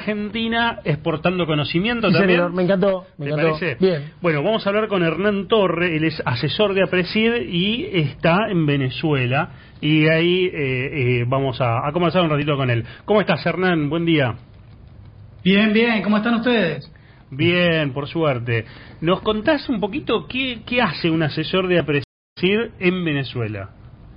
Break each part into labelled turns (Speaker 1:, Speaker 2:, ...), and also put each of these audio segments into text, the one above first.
Speaker 1: Argentina exportando conocimiento
Speaker 2: sí,
Speaker 1: también.
Speaker 2: Señor, me encantó.
Speaker 1: ¿Te parece?
Speaker 2: Bien.
Speaker 1: Bueno, vamos a hablar con Hernán Torre, él es asesor de APRESID y está en Venezuela. Y ahí vamos a conversar un ratito con él. ¿Cómo estás, Hernán? Buen día.
Speaker 3: Bien, bien. ¿Cómo están ustedes?
Speaker 1: Bien, por suerte. ¿Nos contás un poquito qué hace un asesor de APRESID en Venezuela?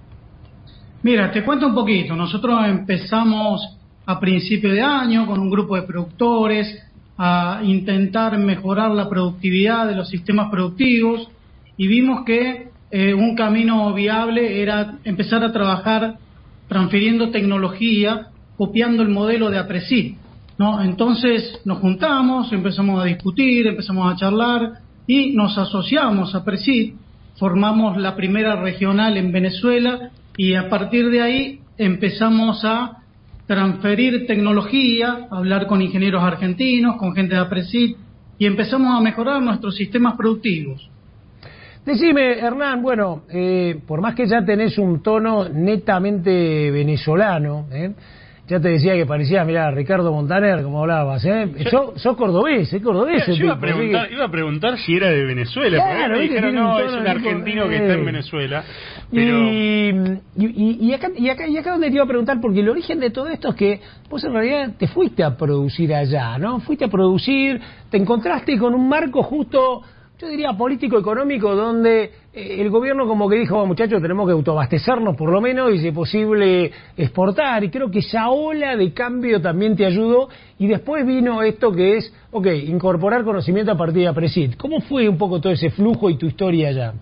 Speaker 3: Mira, te cuento un poquito. Nosotros empezamos a principio de año con un grupo de productores a intentar mejorar la productividad de los sistemas productivos y vimos que un camino viable era empezar a trabajar transfiriendo tecnología, copiando el modelo de APRESID, ¿no? Entonces nos juntamos, empezamos a discutir, empezamos a charlar y nos asociamos a APRESID, formamos la primera regional en Venezuela y a partir de ahí empezamos a transferir tecnología, a hablar con ingenieros argentinos, con gente de APRESID y empezamos a mejorar nuestros sistemas productivos.
Speaker 2: Decime, Hernán, bueno, por más que ya tenés un tono netamente venezolano, ya te decía que parecía, mirá, Ricardo Montaner, como hablabas, sos cordobés, es cordobés.
Speaker 1: Yo iba a preguntar si era de Venezuela,
Speaker 2: claro,
Speaker 1: porque me dijeron, no, es un argentino que está en Venezuela. Pero...
Speaker 2: Y acá donde te iba a preguntar, porque el origen de todo esto es que vos en realidad te fuiste a producir allá, ¿no? Fuiste a producir, te encontraste con un marco justo, yo diría político-económico, donde el gobierno como que dijo, muchachos, tenemos que autoabastecernos por lo menos y si es posible exportar, y creo que esa ola de cambio también te ayudó, y después vino esto que es, incorporar conocimiento a partir de APRESID. ¿Cómo fue un poco todo ese flujo y tu historia allá?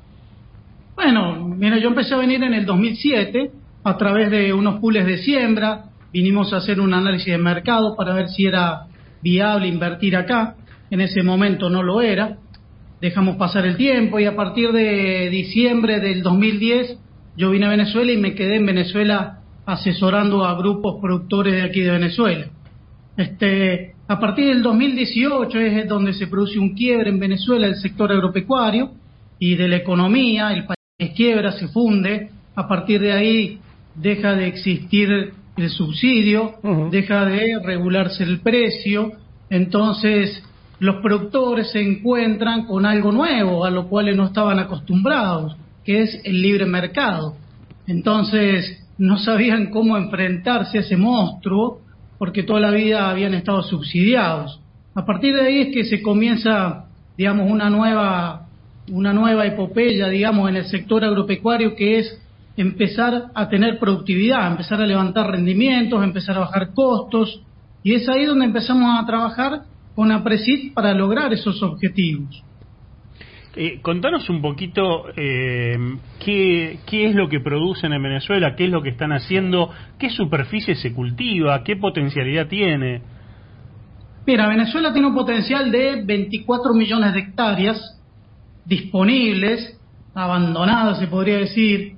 Speaker 3: Bueno, mira, yo empecé a venir en el 2007 a través de unos pools de siembra, vinimos a hacer un análisis de mercado para ver si era viable invertir acá, en ese momento no lo era. Dejamos pasar el tiempo y a partir de diciembre del 2010 yo vine a Venezuela y me quedé en Venezuela asesorando a grupos productores de aquí de Venezuela. A partir del 2018 es donde se produce un quiebre en Venezuela del sector agropecuario y de la economía, el país quiebra, se funde, a partir de ahí deja de existir el subsidio, deja de regularse el precio, entonces los productores se encuentran con algo nuevo a lo cual no estaban acostumbrados, que es el libre mercado. Entonces no sabían cómo enfrentarse a ese monstruo porque toda la vida habían estado subsidiados. A partir de ahí es que se comienza, digamos, una nueva epopeya, digamos, en el sector agropecuario, que es empezar a tener productividad, empezar a levantar rendimientos, empezar a bajar costos, y es ahí donde empezamos a trabajar con APRESID para lograr esos objetivos.
Speaker 1: Contanos un poquito qué es lo que producen en Venezuela, qué es lo que están haciendo, qué superficie se cultiva, qué potencialidad tiene.
Speaker 3: Mira, Venezuela tiene un potencial de 24 millones de hectáreas disponibles, abandonadas se podría decir.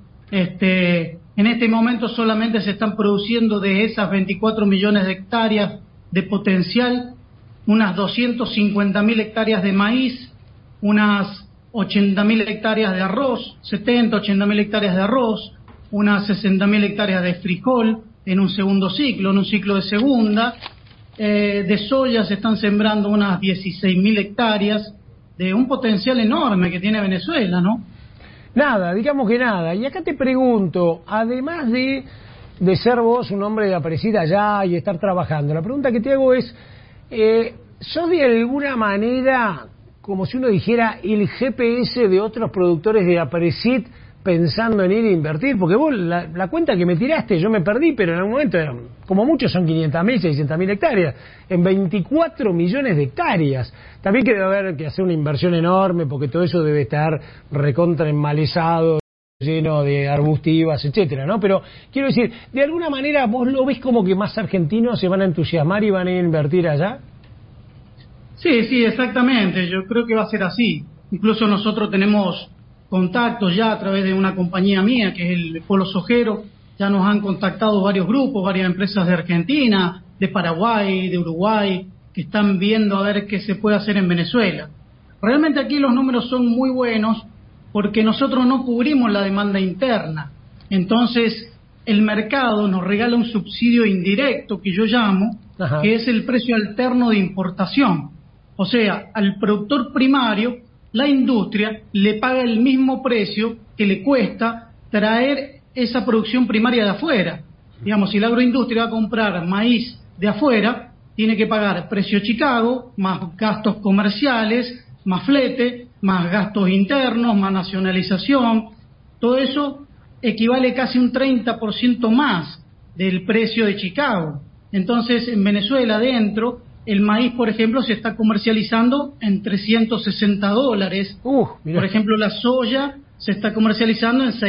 Speaker 3: En este momento solamente se están produciendo de esas 24 millones de hectáreas de potencial unas 250.000 hectáreas de maíz, unas 80.000 hectáreas de arroz, 80.000 hectáreas de arroz, unas 60.000 hectáreas de frijol en un segundo ciclo, en un ciclo de segunda. De soya se están sembrando unas 16.000 hectáreas, de un potencial enorme que tiene Venezuela, ¿no?
Speaker 2: Nada, digamos que nada. Y acá te pregunto, además de ser vos un hombre de APRESID allá y estar trabajando, la pregunta que te hago es, ¿sos de alguna manera, como si uno dijera, el GPS de otros productores de APRESID pensando en ir a invertir? Porque vos, la cuenta que me tiraste, yo me perdí, pero en algún momento, como muchos son 500.000, 600.000 hectáreas, en 24 millones de hectáreas. También que debe haber que hacer una inversión enorme, porque todo eso debe estar recontra enmalezado, lleno de arbustivas, etcétera, ¿no? Pero quiero decir, de alguna manera, ¿vos lo ves como que más argentinos se van a entusiasmar y van a invertir allá?
Speaker 3: Sí, exactamente. Yo creo que va a ser así. Incluso nosotros tenemos contactos ya a través de una compañía mía, que es el Polo Sojero. Ya nos han contactado varios grupos, varias empresas de Argentina, de Paraguay, de Uruguay, que están viendo a ver qué se puede hacer en Venezuela. Realmente aquí los números son muy buenos porque nosotros no cubrimos la demanda interna. Entonces, el mercado nos regala un subsidio indirecto que yo llamo, que es el precio alterno de importación. O sea, al productor primario, la industria le paga el mismo precio que le cuesta traer esa producción primaria de afuera. Digamos, si la agroindustria va a comprar maíz de afuera, tiene que pagar precio Chicago, más gastos comerciales, más flete, más gastos internos, más nacionalización. Todo eso equivale casi un 30% más del precio de Chicago. Entonces, en Venezuela, adentro, el maíz, por ejemplo, se está comercializando en $360. Por ejemplo, la soya se está comercializando en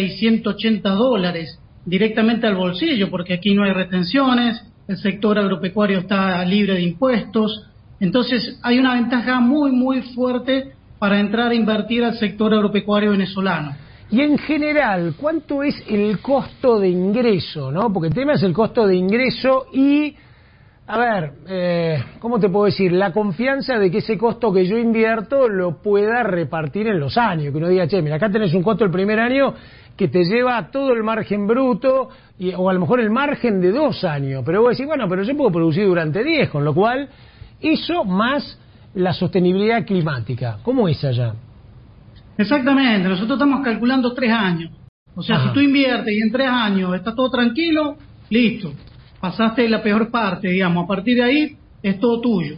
Speaker 3: $680 directamente al bolsillo, porque aquí no hay retenciones, el sector agropecuario está libre de impuestos. Entonces, hay una ventaja muy, muy fuerte para entrar a invertir al sector agropecuario venezolano.
Speaker 2: Y en general, ¿cuánto es el costo de ingreso, no? Porque el tema es el costo de ingreso y, a ver, ¿cómo te puedo decir? La confianza de que ese costo que yo invierto lo pueda repartir en los años. Que uno diga, che, mira, acá tenés un costo el primer año que te lleva todo el margen bruto, o a lo mejor el margen de 2 años. Pero vos decís, bueno, pero yo puedo producir durante 10, con lo cual, eso más la sostenibilidad climática. ¿Cómo es allá?
Speaker 3: Exactamente, nosotros estamos calculando 3 años. O sea, si tú inviertes y en 3 años está todo tranquilo, listo, pasaste la peor parte, digamos, a partir de ahí es todo tuyo.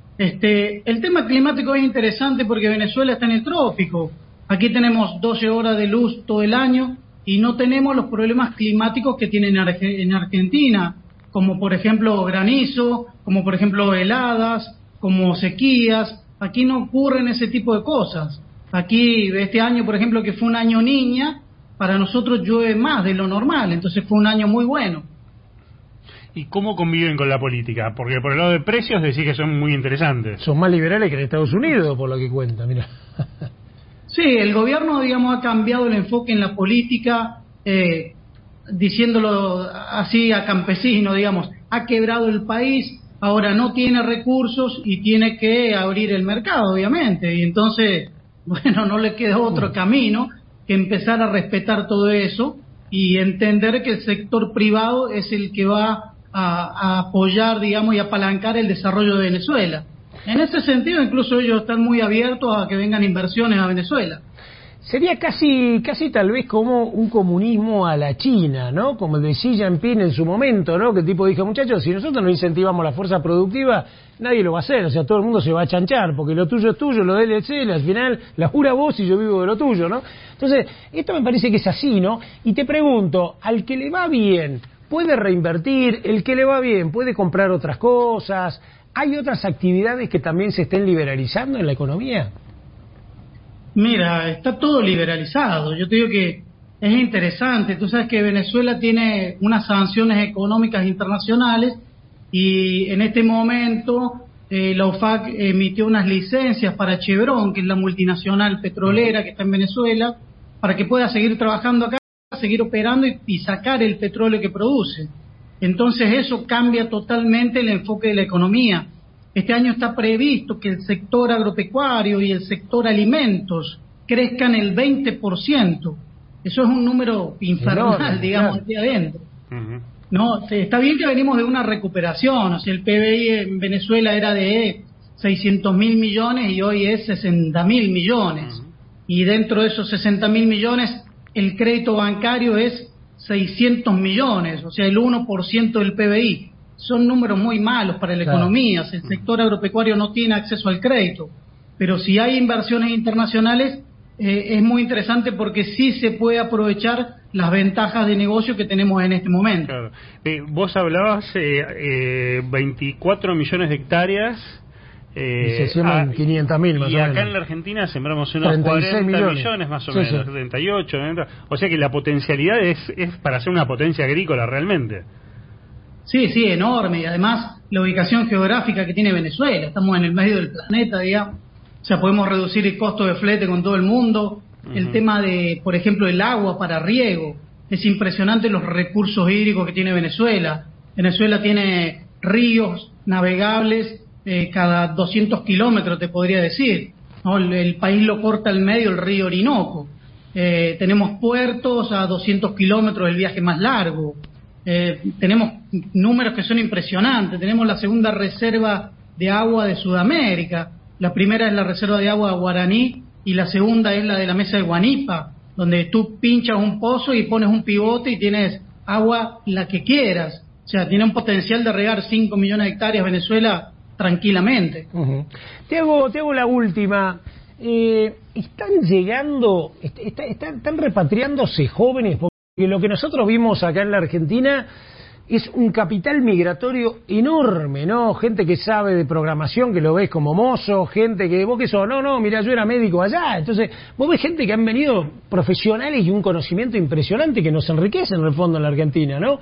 Speaker 3: El tema climático es interesante porque Venezuela está en el trópico. Aquí tenemos 12 horas de luz todo el año y no tenemos los problemas climáticos que tienen en Argentina, como por ejemplo granizo, como por ejemplo heladas, como sequías. Aquí no ocurren ese tipo de cosas. Aquí, este año, por ejemplo, que fue un año niña, para nosotros llueve más de lo normal, entonces fue un año muy bueno.
Speaker 1: ¿Y cómo conviven con la política? Porque por el lado de precios decís que son muy interesantes.
Speaker 2: Son más liberales que en Estados Unidos, por lo que cuenta, mira.
Speaker 3: Sí, el gobierno, digamos, ha cambiado el enfoque en la política, diciéndolo así a campesino, digamos, ha quebrado el país, ahora no tiene recursos y tiene que abrir el mercado, obviamente, y entonces, bueno, no le queda otro camino que empezar a respetar todo eso y entender que el sector privado es el que va a apoyar, digamos, y apalancar el desarrollo de Venezuela. En ese sentido, incluso ellos están muy abiertos a que vengan inversiones a Venezuela.
Speaker 2: Sería casi tal vez como un comunismo a la China, ¿no? Como de Xi Jinping en su momento, ¿no? Que el tipo dijo, muchachos, si nosotros no incentivamos la fuerza productiva, nadie lo va a hacer, o sea, todo el mundo se va a chanchar, porque lo tuyo es tuyo, lo de él es él, al final, labura vos y yo vivo de lo tuyo, ¿no? Entonces, esto me parece que es así, ¿no? Y te pregunto, al que le va bien, ¿puede reinvertir? El que le va bien, ¿puede comprar otras cosas? ¿Hay otras actividades que también se estén liberalizando en la economía?
Speaker 3: Mira, está todo liberalizado. Yo te digo que es interesante. Tú sabes que Venezuela tiene unas sanciones económicas internacionales y en este momento la OFAC emitió unas licencias para Chevron, que es la multinacional petrolera que está en Venezuela, para que pueda seguir trabajando acá, seguir operando y sacar el petróleo que produce. Entonces eso cambia totalmente el enfoque de la economía. Este año está previsto que el sector agropecuario y el sector alimentos crezcan el 20%. Eso es un número infernal, enorme, digamos, aquí adentro. No, está bien que venimos de una recuperación. O sea, el PBI en Venezuela era de 600.000 millones y hoy es 60.000 millones. Y dentro de esos 60.000 millones, el crédito bancario es 600 millones, o sea, el 1% del PBI. Son números muy malos para la economía. El sector agropecuario no tiene acceso al crédito, pero si hay inversiones internacionales es muy interesante porque sí se puede aprovechar las ventajas de negocio que tenemos en este momento.
Speaker 1: Claro. Vos hablabas 24 millones de hectáreas.
Speaker 2: Y se siembran 500.000 más o menos.
Speaker 1: Y acá en la Argentina sembramos unos 40 millones más o menos, 38, 90. O sea que la potencialidad es para ser una potencia agrícola realmente.
Speaker 3: Sí, enorme. Y además la ubicación geográfica que tiene Venezuela. Estamos en el medio del planeta, digamos. O sea, podemos reducir el costo de flete con todo el mundo. El tema de, por ejemplo, el agua para riego. Es impresionante los recursos hídricos que tiene Venezuela. Venezuela tiene ríos navegables cada 200 kilómetros, te podría decir, ¿no? El país lo corta al medio el río Orinoco. tenemos puertos a 200 kilómetros, el viaje más largo, tenemos números que son impresionantes, tenemos la segunda reserva de agua de Sudamérica, la primera es la reserva de agua Guaraní y la segunda es la de la Mesa de Guanipa, donde tú pinchas un pozo y pones un pivote y tienes agua la que quieras. O sea, tiene un potencial de regar 5 millones de hectáreas Venezuela tranquilamente.
Speaker 2: Te hago la última. ¿Están llegando, están repatriándose jóvenes? Porque lo que nosotros vimos acá en la Argentina es un capital migratorio enorme, ¿no? Gente que sabe de programación, que lo ves como mozo, gente que, ¿vos qué sos? No, mira, yo era médico allá. Entonces, vos ves gente que han venido profesionales y un conocimiento impresionante que nos enriquece en el fondo en la Argentina, ¿no?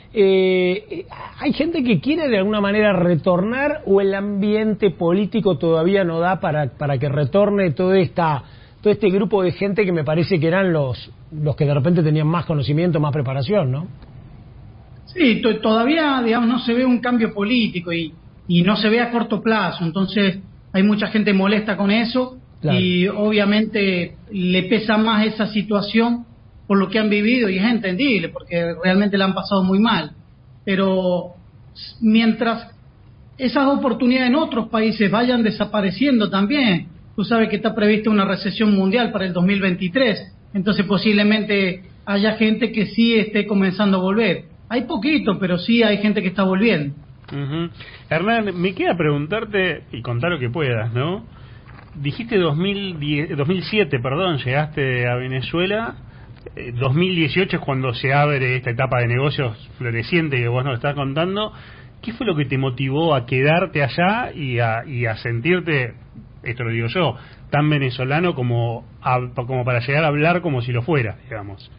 Speaker 2: ¿Hay gente que quiere de alguna manera retornar o el ambiente político todavía no da para que retorne todo este grupo de gente que me parece que eran los que de repente tenían más conocimiento, más preparación, ¿no?
Speaker 3: Sí, todavía, digamos, no se ve un cambio político y no se ve a corto plazo, entonces hay mucha gente molesta con eso. Claro. Y obviamente le pesa más esa situación por lo que han vivido y es entendible porque realmente la han pasado muy mal. Pero mientras esas oportunidades en otros países vayan desapareciendo también, tú sabes que está prevista una recesión mundial para el 2023, entonces posiblemente haya gente que sí esté comenzando a volver. Hay poquito, pero sí hay gente que está volviendo.
Speaker 1: Hernán, me queda preguntarte, y contar lo que puedas, ¿no? Dijiste 2007, llegaste a Venezuela. 2018 es cuando se abre esta etapa de negocios floreciente que vos nos estás contando. ¿Qué fue lo que te motivó a quedarte allá y a sentirte, esto lo digo yo, tan venezolano como para llegar a hablar como si lo fuera, digamos?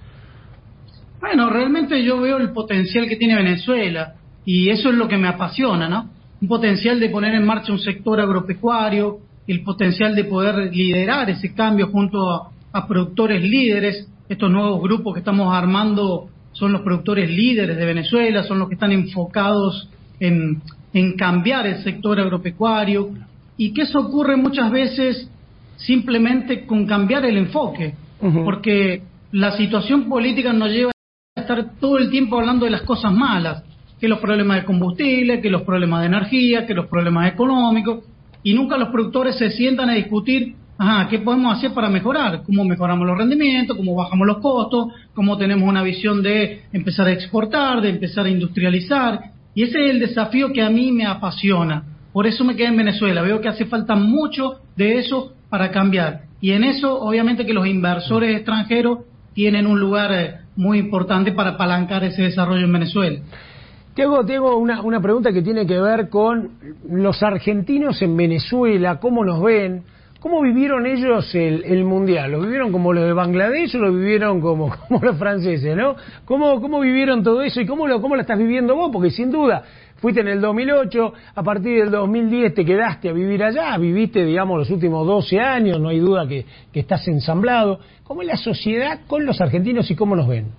Speaker 3: Bueno, realmente yo veo el potencial que tiene Venezuela y eso es lo que me apasiona, ¿no? Un potencial de poner en marcha un sector agropecuario, el potencial de poder liderar ese cambio junto a productores líderes. Estos nuevos grupos que estamos armando son los productores líderes de Venezuela, son los que están enfocados en cambiar el sector agropecuario y que eso ocurre muchas veces simplemente con cambiar el enfoque, porque la situación política nos lleva a estar todo el tiempo hablando de las cosas malas, que los problemas de combustible, que los problemas de energía, que los problemas económicos, y nunca los productores se sientan a discutir ¿qué podemos hacer para mejorar? ¿Cómo mejoramos los rendimientos? ¿Cómo bajamos los costos? ¿Cómo tenemos una visión de empezar a exportar, de empezar a industrializar? Y ese es el desafío que a mí me apasiona. Por eso me quedé en Venezuela. Veo que hace falta mucho de eso para cambiar. Y en eso, obviamente, que los inversores extranjeros tienen un lugar muy importante para apalancar ese desarrollo en Venezuela.
Speaker 2: Te hago una pregunta que tiene que ver con los argentinos en Venezuela, cómo nos ven. ¿Cómo vivieron ellos el Mundial? ¿Lo vivieron como los de Bangladesh o lo vivieron como los franceses, no? ¿Cómo vivieron todo eso y cómo lo estás viviendo vos? Porque sin duda, fuiste en el 2008, a partir del 2010 te quedaste a vivir allá, viviste, digamos, los últimos 12 años, no hay duda que estás ensamblado. ¿Cómo es la sociedad con los argentinos y cómo nos ven?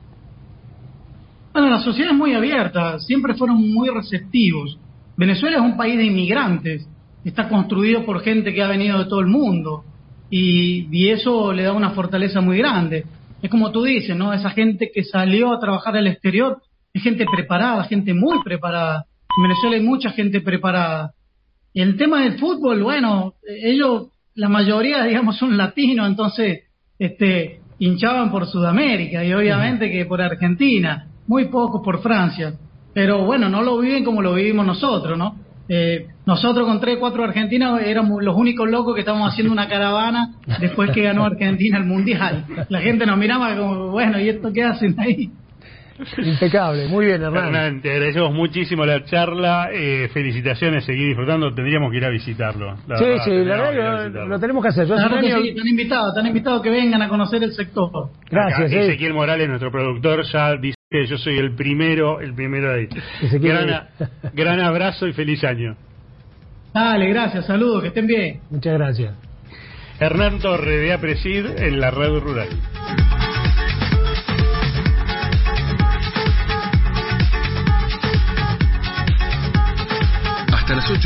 Speaker 3: Bueno, la sociedad es muy abierta, siempre fueron muy receptivos. Venezuela es un país de inmigrantes. Está construido por gente que ha venido de todo el mundo y eso le da una fortaleza muy grande. Es como tú dices, ¿no? Esa gente que salió a trabajar al exterior es gente preparada, gente muy preparada. En Venezuela hay mucha gente preparada. Y el tema del fútbol, bueno, ellos, la mayoría, digamos, son latinos, entonces hinchaban por Sudamérica y obviamente que por Argentina, muy pocos por Francia. Pero bueno, no lo viven como lo vivimos nosotros, ¿no? Nosotros con 3 o 4 argentinos éramos los únicos locos que estábamos haciendo una caravana después que ganó Argentina el Mundial. La gente nos miraba como, bueno, ¿y esto qué hacen ahí?
Speaker 2: Impecable, muy bien,
Speaker 1: Hernán, te agradecemos muchísimo la charla, felicitaciones, seguir disfrutando, tendríamos que ir a visitarlo.
Speaker 2: La verdad que lo tenemos que hacer.
Speaker 3: Claro que sí, están invitados que vengan a conocer el sector.
Speaker 2: Gracias.
Speaker 1: Ezequiel Morales, nuestro productor, ya dice que yo soy el primero ahí. Gran abrazo y feliz año.
Speaker 3: Dale, gracias, saludos, que estén bien.
Speaker 2: Muchas gracias.
Speaker 1: Hernán Torre de APRESID en la Radio Rural.
Speaker 4: Hasta las 8.